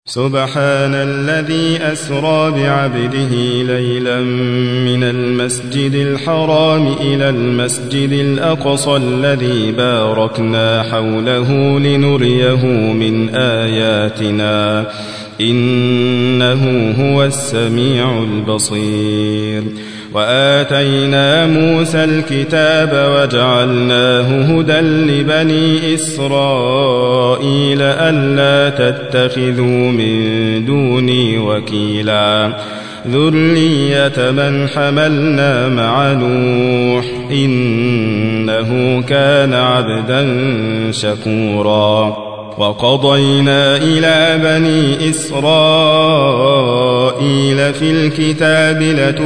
سبحان الذي أسرى بعبده ليلا من المسجد الحرام إلى المسجد الأقصى الذي باركنا حوله لنريه من آياتنا إنه هو السميع البصير. وآتينا موسى الكتاب وجعلناه هدى لبني إسرائيل ألا تتخذوا من دوني وكيلا ذرية من حملنا مع نوح إنه كان عبدا شكورا. وقضينا إلى بني إسرائيل في الكتاب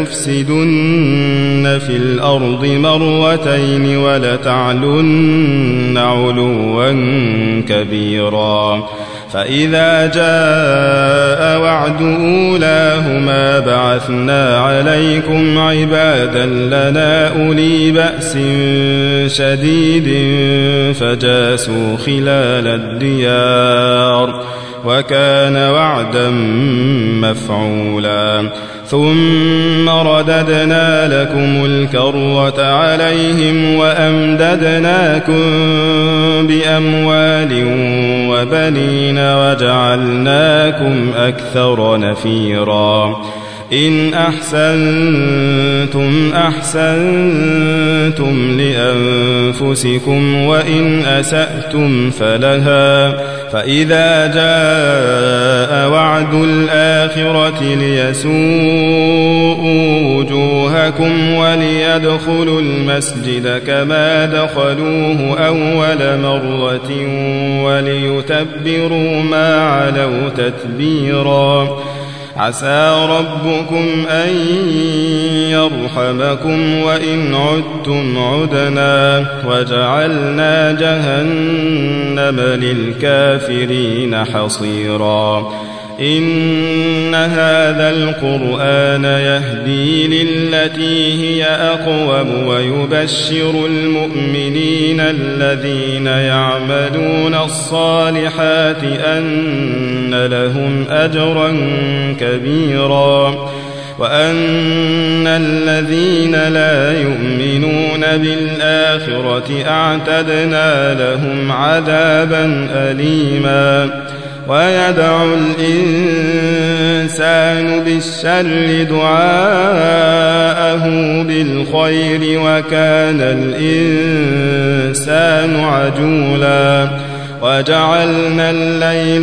لتفسدن في الأرض مرتين ولتعلن علوا كبيرا. فإذا جاء وعد أولاهما بعثنا عليكم عبادا لنا أولي بأس شديد فجاسوا خلال الديار وكان وعدا مفعولا. ثم رددنا لكم الكرة عليهم وأمددناكم بأموال وبنين وجعلناكم أكثر نفيرا. إن أحسنتم أحسنتم لأنفسكم وإن أسأتم فلها. فإذا جاء وعد الآخرة ليسوءوا وجوهكم وليدخلوا المسجد كما دخلوه أول مرة وليتبروا ما علوا تتبيرا. عسى ربكم أن يرحمكم وإن عدتم عدنا وجعلنا جهنم للكافرين حصيرا. إن هذا القرآن يهدي للتي هي أقوم ويبشر المؤمنين الذين يعملون الصالحات أن لهم أجرا كبيرا وأن الذين لا يؤمنون بالآخرة أعتدنا لهم عذابا أليما. ويدعو الإنسان بالشر دعاءه بالخير وكان الإنسان عجولا. وجعلنا الليل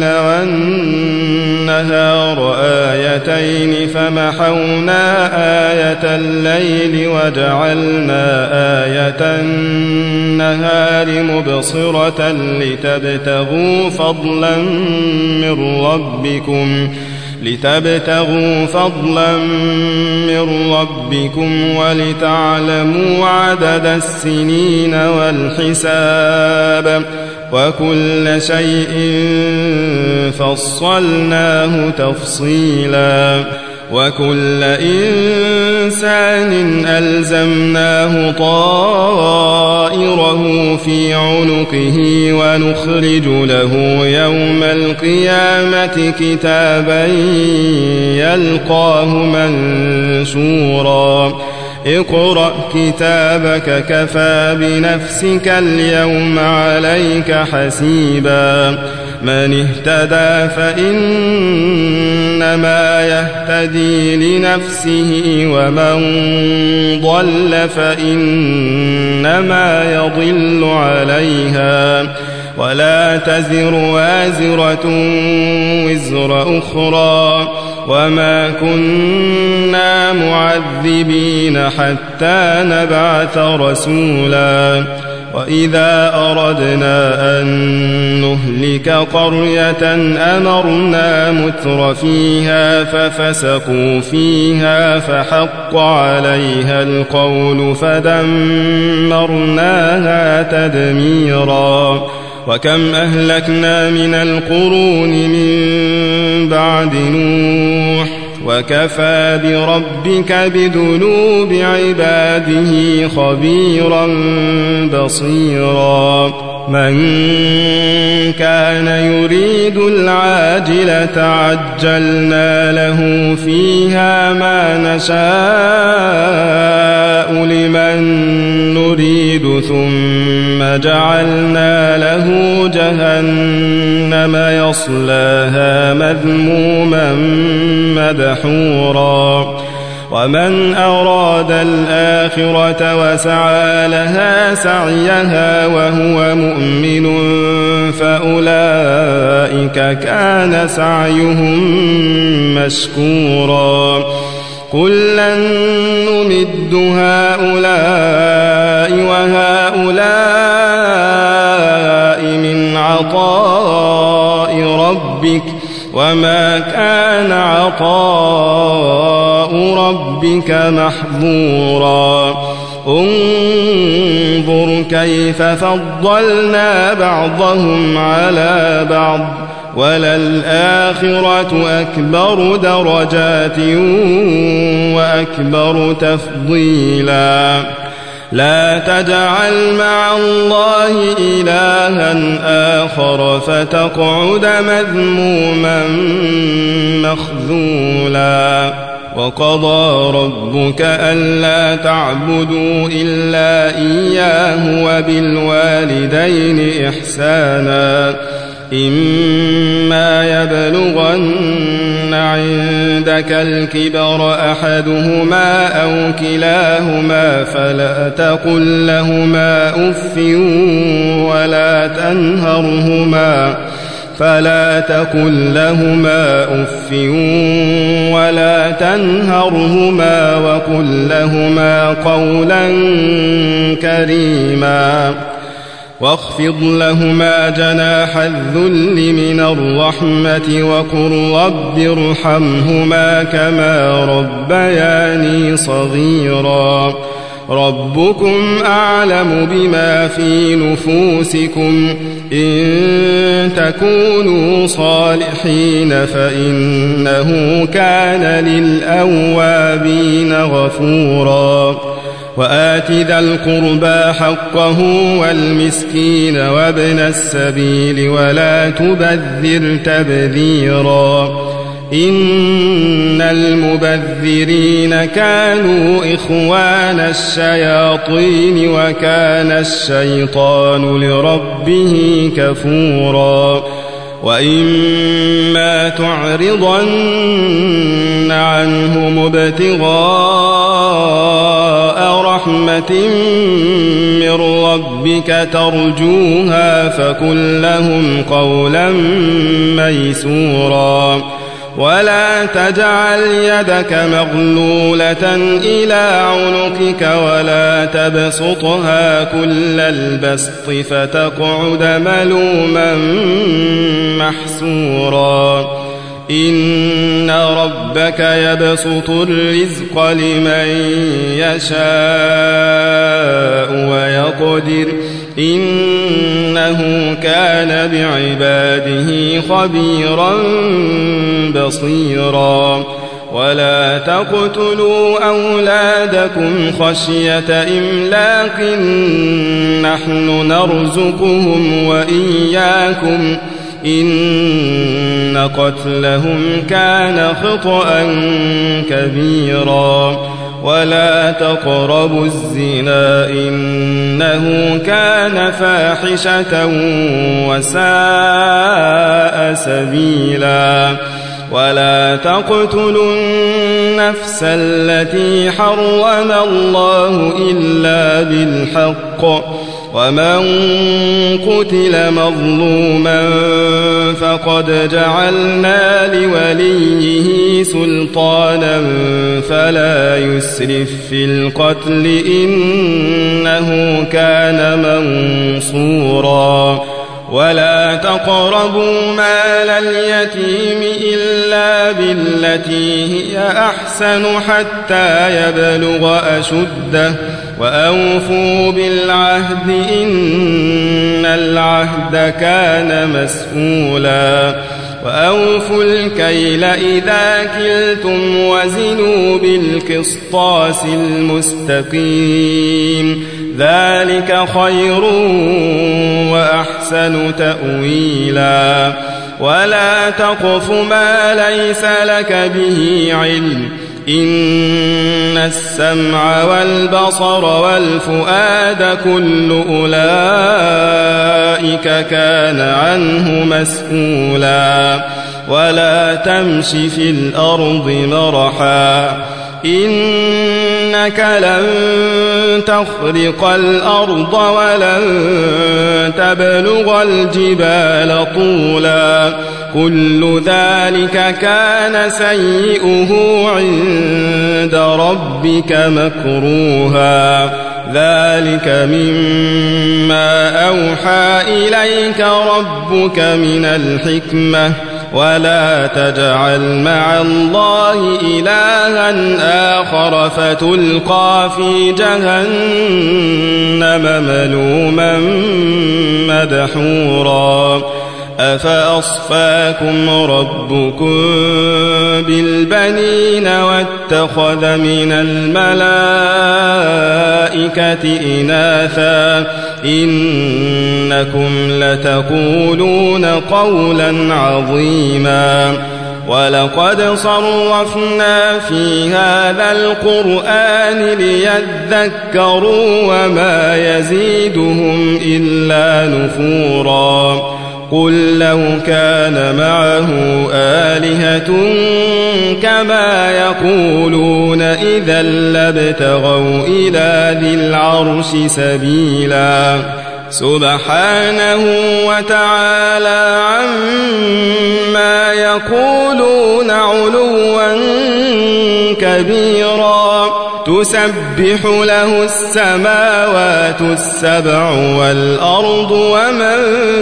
والنهار آيتين فمحونا آية الليل وجعلنا آية النهار مبصرة لتبتغوا فضلا من ربكم ولتعلموا عدد السنين والحساب وكل شيء فصلناه تفصيلا. وكل إنسان ألزمناه طائره في عنقه ونخرج له يوم القيامة كتابا يلقاه منشورا. اقرأ كتابك كفى بنفسك اليوم عليك حسيبا. من اهتدى فإنما يهتدي لنفسه ومن ضل فإنما يضل عليها ولا تزر وازرة وزر أخرى وما كنا معذبين حتى نبعث رسولا. وإذا أردنا أن نهلك قرية أمرنا متر فيها ففسقوا فيها فحق عليها القول فدمرناها تدميرا. وكم أهلكنا من القرون من بعد نوح وكفى بربك بذنوب عباده خبيرا بصيرا من كان يريد العاجلة عجلنا له فيها ما نشاء لمن نريد ثم جعلنا له جهنم يصلاها مذموما مدحورا ومن أراد الآخرة وسعى لها سعيها وهو مؤمن فأولئك كان سعيهم مشكورا كلا نمد هؤلاء وهؤلاء من عطاء ربك وما كان عطاء ربك محظورا انظر كيف فضلنا بعضهم على بعض وللآخرة أكبر درجات وأكبر تفضيلا لا تجعل مع الله إلها آخر فتقعد مذموما مخذولا وقضى ربك ألا تعبدوا إلا إياه وبالوالدين إحسانا إما يبلغن عندك الكبر أحدهما أو كلاهما فلا تقل لهما أف ولا تنهرهما وقل لهما قولا كريما واخفض لهما جناح الذل من الرحمة وقل رب ارحمهما كما ربياني صغيرا ربكم أعلم بما في نفوسكم إن تكونوا صالحين فإنه كان للأوابين غفورا وآت ذا القربى حقه والمسكين وابن السبيل ولا تبذر تبذيرا إن المبذرين كانوا إخوان الشياطين وكان الشيطان لربه كفورا وإما تعرضن عنهم ابتغاء رحمة من ربك ترجوها فقل لهم قولا ميسورا ولا تجعل يدك مغلولة إلى عنقك ولا تبسطها كل البسط فتقعد ملوما محسورا إن ربك يبسط الرزق لمن يشاء ويقدر إنه كان بعباده خبيرا بصيرا ولا تقتلوا أولادكم خشية إملاق نحن نرزقهم وإياكم إن قتلهم كان خطأ كبيرا ولا تقربوا الزنا إنه كان فاحشة وساء سبيلا ولا تقتلوا النفس التي حرم الله إلا بالحق ومن قتل مظلوما فقد جعلنا لوليه سلطانا فلا يسرف في القتل إنه كان منصورا ولا تقربوا مال اليتيم إلا بالتي هي أحسن حتى يبلغ أشده وأوفوا بالعهد إن العهد كان مسؤولا وأوفوا الكيل إذا كلتم وزنوا بالقسطاس المستقيم ذلك خير وأحسن تأويلا ولا تقف ما ليس لك به علم إن السمع والبصر والفؤاد كل أولئك كان عنه مسؤولا ولا تمش في الأرض مرحا إنك لن تخرق الأرض ولن تبلغ الجبال طولا كل ذلك كان سيئه عند ربك مكروها ذلك مما أوحى إليك ربك من الحكمة ولا تجعل مع الله إلها آخر فتلقى في جهنم ملوما مدحورا أفأصفاكم ربكم بالبنين واتخذ من الملائكة إناثا إنكم لتقولون قولا عظيما ولقد صرفنا في هذا القرآن ليذكروا وما يزيدهم إلا نفورا قل لو كان معه آلهة كما يقولون إذا لابتغوا إلى ذي العرش سبيلا سبحانه وتعالى عما يقولون علوا كبيرا تسبح له السماوات السبع والأرض ومن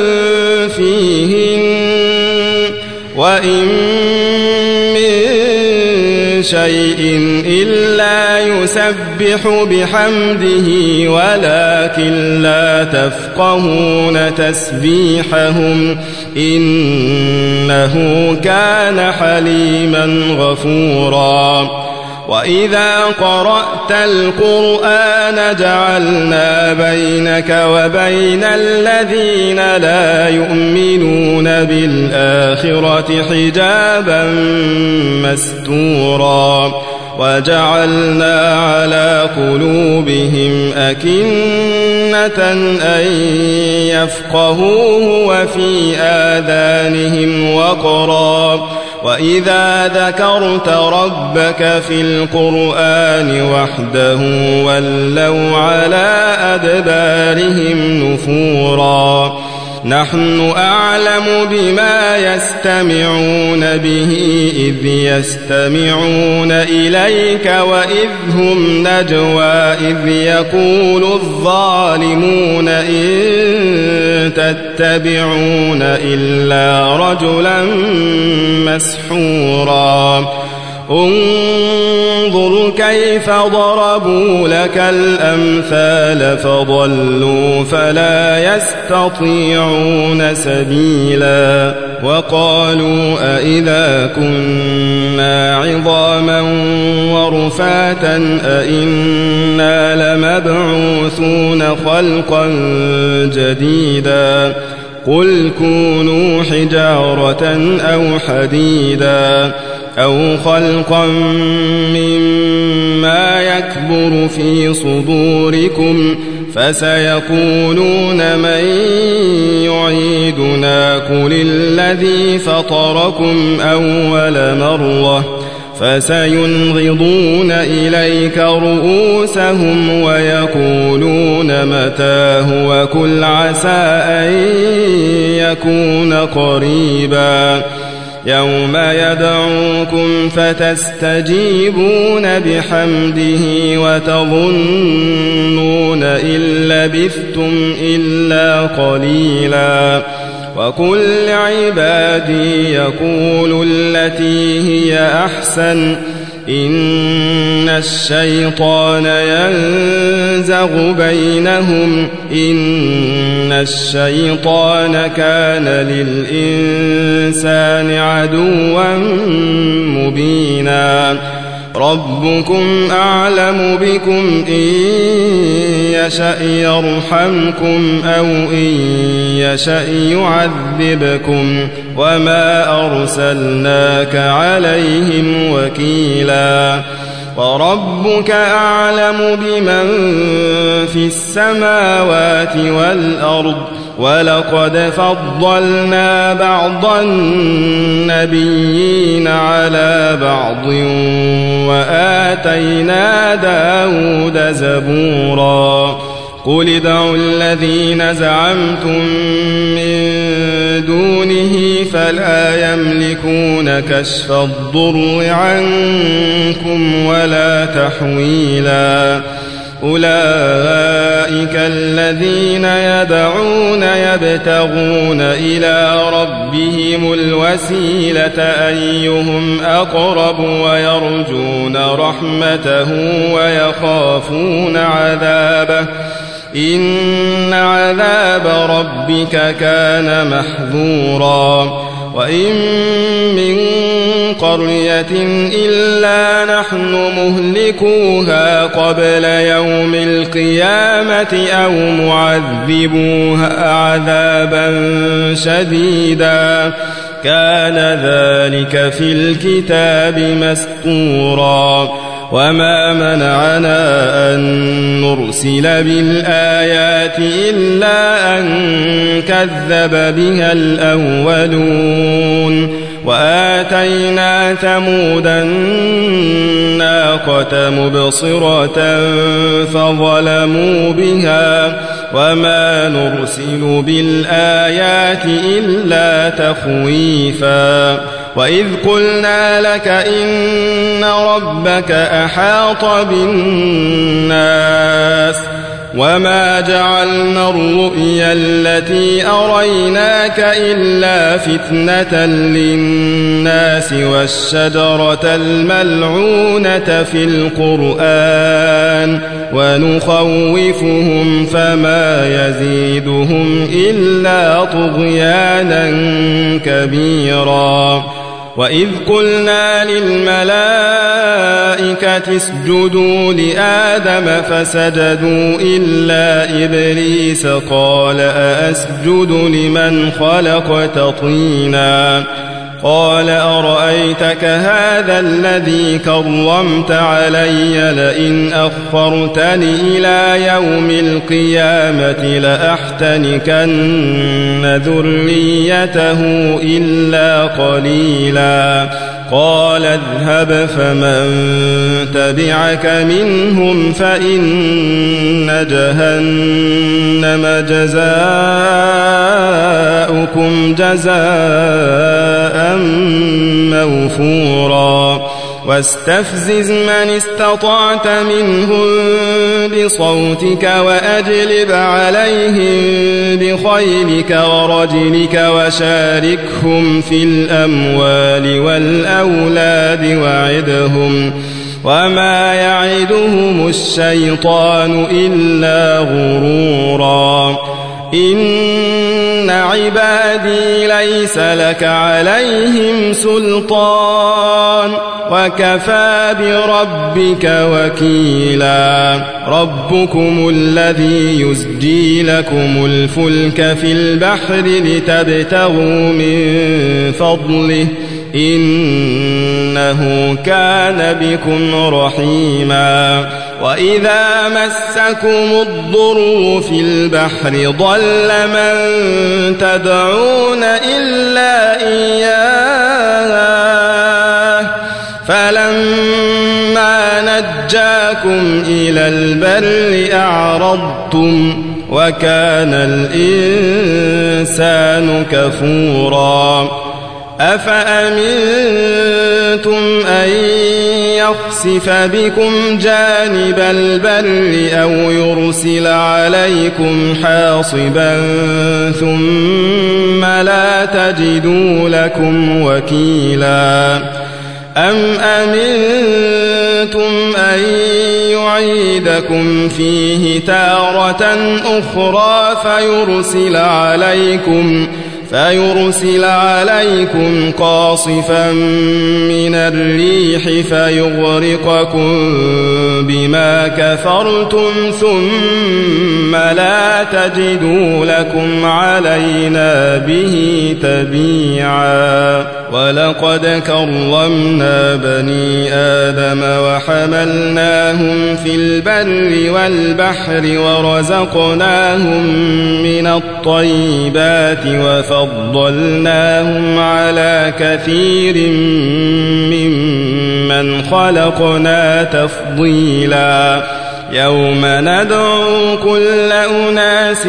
فيهن وإن من شيء إلا يسبح بحمده ولكن لا تفقهون تسبيحهم إنه كان حليما غفورا وإذا قرأت القرآن جعلنا بينك وبين الذين لا يؤمنون بالآخرة حجابا مستورا وجعلنا على قلوبهم أكنة أن يفقهوه وفي آذانهم وقرا وإذا ذكرت ربك في القرآن وحده ولوا على أدبارهم نفورا نحن أعلم بما يستمعون به إذ يستمعون إليك وإذ هم نجوى إذ يقول الظالمون إن تتبعون إلا رجلا مسحورا انظر كيف ضربوا لك الأمثال فضلوا فلا يستطيعون سبيلا وقالوا أإذا كنا عظاما ورفاتا أإنا لمبعوثون خلقا جديدا قل كونوا حجارة أو حديدا أو خلقا مما يكبر في صدوركم فسيقولون من يعيدنا قل الذي فطركم أول مرة فسينغضون إليك رؤوسهم ويقولون متى هو قل عسى أن يكون قريبا يوم يدعوكم فتستجيبون بحمده وتظنون إن لبثتم إلا قليلا وقل لعبادي يقولوا التي هي أحسن إن الشيطان ينزغ بينهم إن الشيطان كان للإنسان عدوا مبينا ربكم أعلم بكم إن يشأ يرحمكم أو إن يشأ يعذبكم وما أرسلناك عليهم وكيلا وربك أعلم بمن في السماوات والأرض ولقد فضلنا بعض النبيين على بعض وآتينا داود زبورا قل ادعوا الذين زعمتم من دونه فلا يملكون كشف الضر عنكم ولا تحويلا أولئك الذين يدعون يبتغون إلى ربهم الوسيلة أيهم أقرب ويرجون رحمته ويخافون عذابه إن عذاب ربك كان محذورا وإن من قرية إلا نحن مهلكوها قبل يوم القيامة أو معذبوها عذابا شديدا كان ذلك في الكتاب مسطورا وما منعنا أن نرسل بالآيات إلا أن كذب بها الأولون وآتينا ثمود الناقة مبصرة فظلموا بها وما نرسل بالآيات إلا تخويفا وإذ قلنا لك إن ربك أحاط بالناس وما جعلنا الرؤيا التي أريناك إلا فتنة للناس والشجرة الملعونة في القرآن ونخوفهم فما يزيدهم إلا طغيانا كبيرا وإذ قلنا للملائكة اسجدوا لآدم فسجدوا إلا إبليس قال أأسجد لمن خلقت طينا قال أرأيتك هذا الذي كرمت علي لئن أخرتني إلى يوم القيامة لأحتنكن ذريته إلا قليلا قال اذهب فمن تبعك منهم فإن جهنم جزاؤكم جزاء موفورا واستفزز من استطعت منهم بصوتك وأجلب عليهم بخيلك ورجلك وشاركهم في الأموال والأولاد وعدهم وما يعدهم الشيطان إلا غرورا إن عبادي ليس لك عليهم سلطان وكفى بربك وكيلا ربكم الذي يزجي لكم الفلك في البحر لتبتغوا من فضله إنه كان بكم رحيما وإذا مسكم الضر في البحر ضل من تدعون إلا إياه فلما نجاكم إلى البر أعرضتم وكان الإنسان كفورا أفأمنتم أن يخسف بكم جانب البر أو يرسل عليكم حاصبا ثم لا تجدوا لكم وكيلا أم أمنتم أن يعيدكم فيه تارة أخرى فيرسل عليكم قاصفا من الريح فيغرقكم بما كفرتم ثم لا تجدوا لكم علينا به تبيعا ولقد كرمنا بني آدم وحملناهم في البر والبحر ورزقناهم من الطيبات وفضلناهم على كثير ممن خلقنا تفضيلا يوم ندعو كل أناس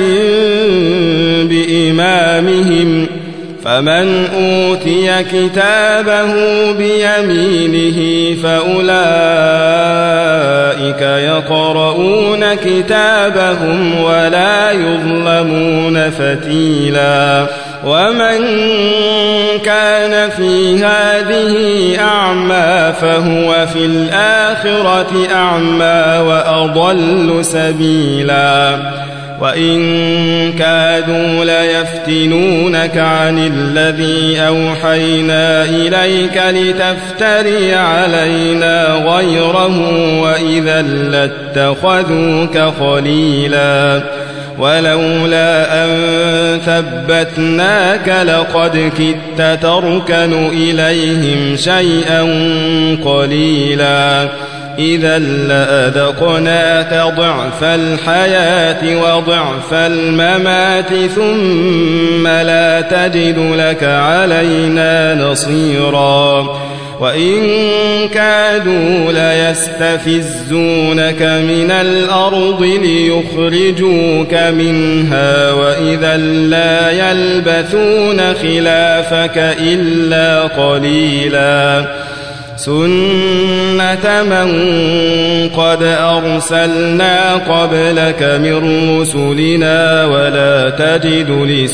بإمامهم فمن أوتي كتابه بيمينه فأولئك يقرؤون كتابهم ولا يظلمون فتيلا ومن كان في هذه أعمى فهو في الآخرة أعمى وأضل سبيلا وإن كادوا ليفتنونك عن الذي أوحينا إليك لتفتري علينا غيره وإذا لاتخذوك خليلا ولولا أن ثبتناك لقد كدت تركن إليهم شيئا قليلا إذا لأذقناك ضعف الحياة وضعف الممات ثم لا تجد لك علينا نصيرا وإن كادوا ليستفزونك من الأرض ليخرجوك منها وإذا لا يلبثون خلافك إلا قليلا سنة من قد أرسلنا قبلك من رسلنا ولا تجد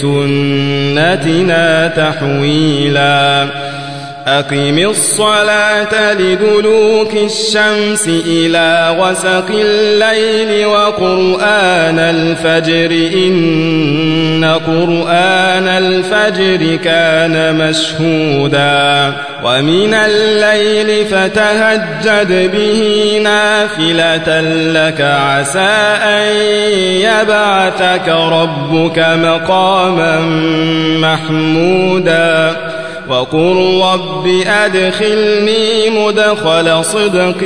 لسنتنا تحويلا أقم الصلاة لدلوك الشمس إلى غسق الليل وقرآن الفجر إن قرآن الفجر كان مشهودا ومن الليل فتهجد به نافلة لك عسى أن يبعثك ربك مقاما محمودا وقل رب أدخلني مدخل صدق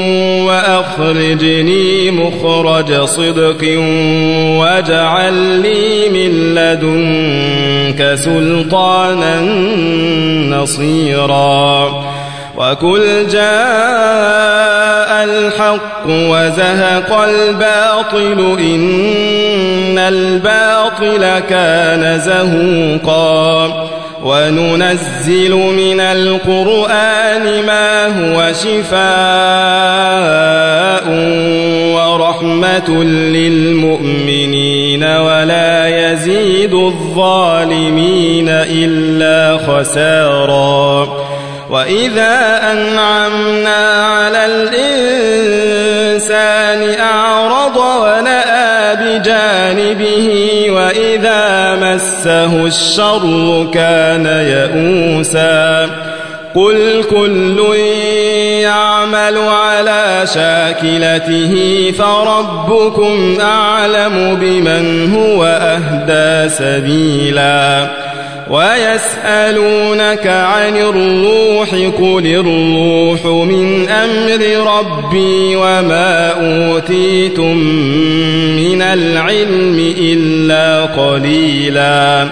وأخرجني مخرج صدق واجعل لي من لدنك سلطانا نصيرا وقل جاء الحق وزهق الباطل إن الباطل كان زهوقا وننزل من القرآن ما هو شفاء ورحمة للمؤمنين ولا يزيد الظالمين إلا خسارا وإذا أنعمنا على الإنسان أعرض ونأى بجانبه وإذا مسه الشر كان يئوسا قل كل يعمل على شاكلته فربكم أعلم بمن هو أهدى سبيلا ويسألونك عن الروح قل الروح من أمر ربي وما أوتيتم من العلم إلا قليلا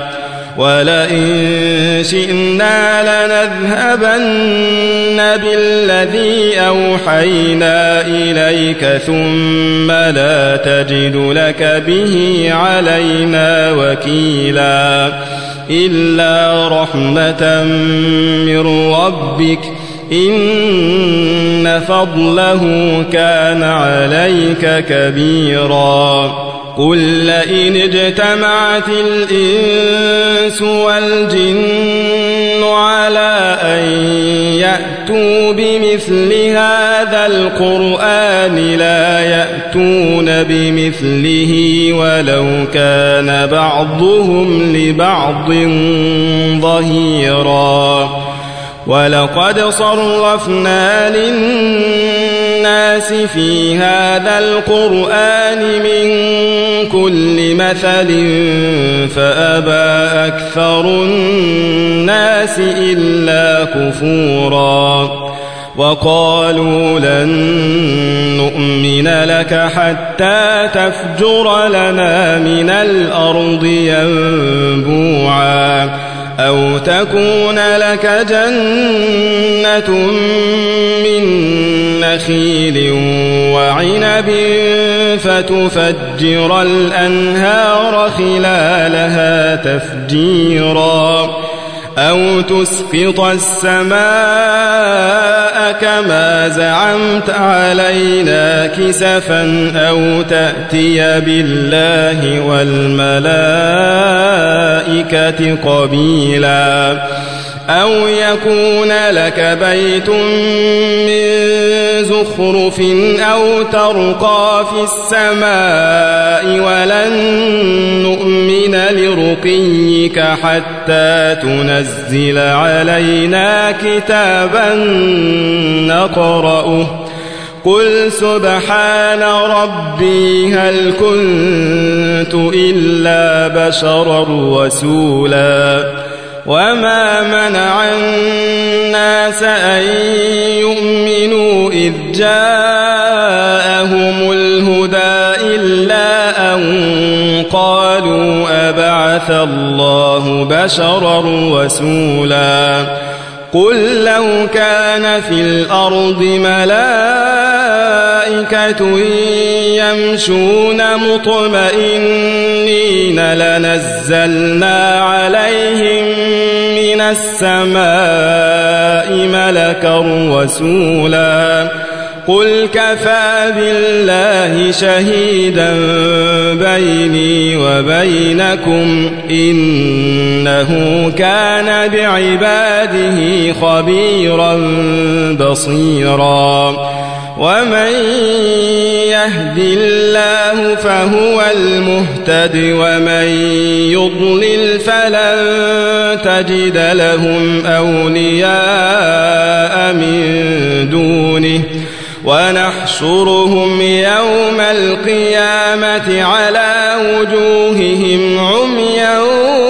ولئن شئنا لنذهبن بالذي أوحينا إليك ثم لا تجد لك به علينا وكيلا إلا رحمة من ربك إن فضله كان عليك كبيرا قل لئن اجتمعت الإنس والجن على أن يأتوا بمثل هذا القرآن لا يأتون بمثله ولو كان بعضهم لبعض ظهيرا ولقد صرفنا للناس في هذا القرآن من كل مثل فأبى أكثر الناس إلا كفورا وقالوا لن نؤمن لك حتى تفجر لنا من الأرض ينبوعا أو تكون لك جنة من نخيل وعنب فتفجر الأنهار خلالها تفجيرا أو تسقط السماء كما زعمت علينا كسفا أو تأتي بالله والملائكة قبيلا أو يكون لك بيت من زخرف أو ترقى في السماء ولن نؤمن لرقيك حتى تنزل علينا كتابا نقرأه قل سبحان ربي هل كنت إلا بشرا رسولا وما منع الناس أن يؤمنوا إذ جاءهم الهدى إلا أن قالوا أبعث الله بشرا رسولا قل لو كان في الأرض ملائكة يمشون مطمئنين لنزلنا عليهم من السماء ملكا رسولا قل كفى بالله شهيدا بيني وبينكم إنه كان بعباده خبيرا بصيرا ومن يهد الله فهو المهتد ومن يضلل فلن تجد لهم أولياء من دونه ونحشرهم يوم القيامة على وجوههم عميا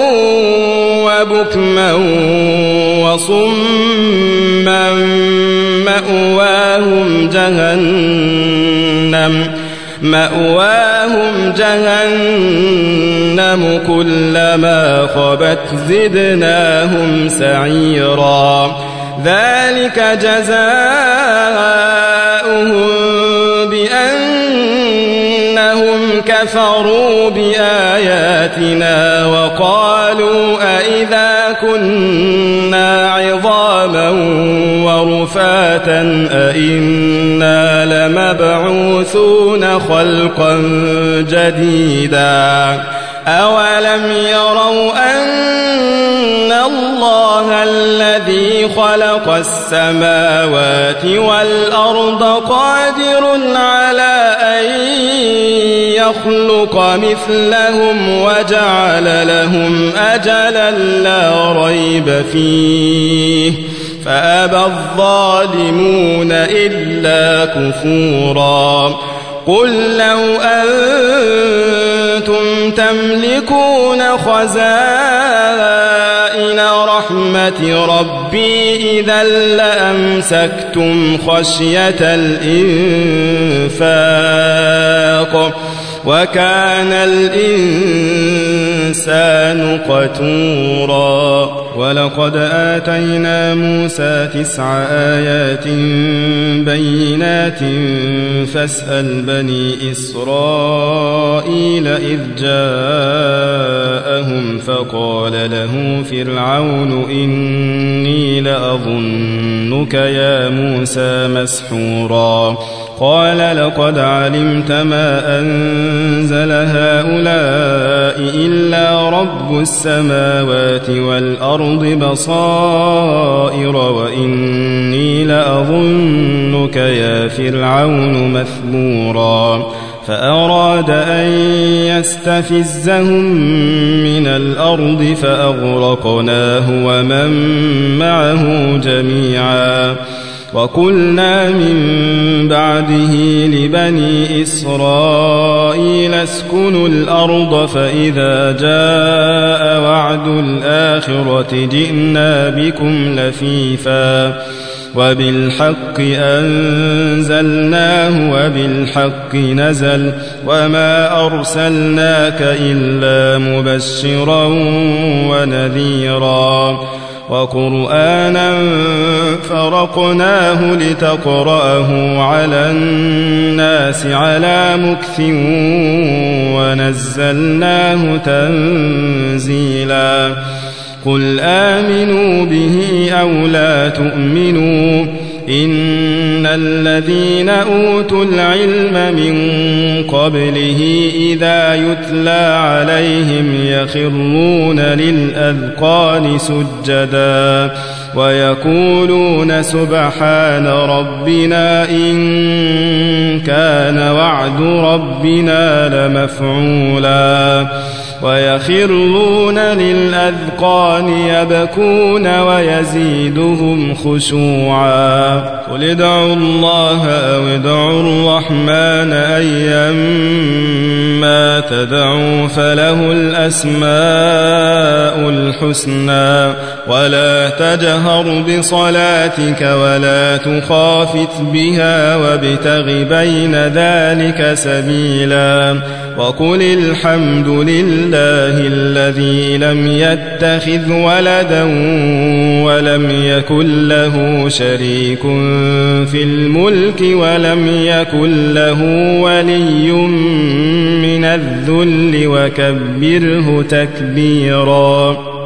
وبكما وصما مأواهم جهنم كلما خبت زدناهم سعيرا ذلك جزاؤهم بأنهم كفروا بآياتنا وقالوا أئذا كنا عظاما ورفاتا أئنا لمبعوثون خلقا جديدا أولم يروا أن الله الذي خلق السماوات والأرض قادر على أن يخلق مثلهم وجعل لهم أجلا لا ريب فيه فأبى الظالمون إلا كفورا قل لو أنتم تملكون خزائن رحمة ربي إذا لأمسكتم خشية الإنفاق وكان الإنسان قتورا ولقد آتينا موسى 9 آيات بينات فاسأل بني إسرائيل إذ جاءهم فقال له فرعون إني لأظنك يا موسى مسحورا قال لقد علمت ما أنزل هؤلاء إلا رب السماوات والأرض بصائر وإن لأظنك يا فرعون مثبورا فأراد أن يستفزهم من الأرض فأغرقناه ومن معه جميعا وقلنا من بعده لبني إسرائيل اسكنوا الأرض فإذا جاء وعد الآخرة جئنا بكم لفيفا وبالحق أنزلناه وبالحق نزل وما أرسلناك إلا مبشرا ونذيرا وقرآنا فرقناه لتقرأه على الناس على مكث ونزلناه تنزيلا قل آمنوا به أو لا تؤمنوا إن الذين أوتوا العلم من قبله إذا يتلى عليهم يخرون للأذقان سجدا ويقولون سبحان ربنا إن كان وعد ربنا لمفعولا ويخرون للأذقان يبكون ويزيدهم خشوعا قل ادعوا الله أو ادعوا الرحمن أيما تدعوا فله الأسماء الحسنى ولا تجهر بصلاتك ولا تخافت بها وابتغ بين ذلك سبيلا وقل الحمد لله الذي لم يتخذ ولدا ولم يكن له شريك في الملك ولم يكن له ولي من الذل وكبره تكبيرا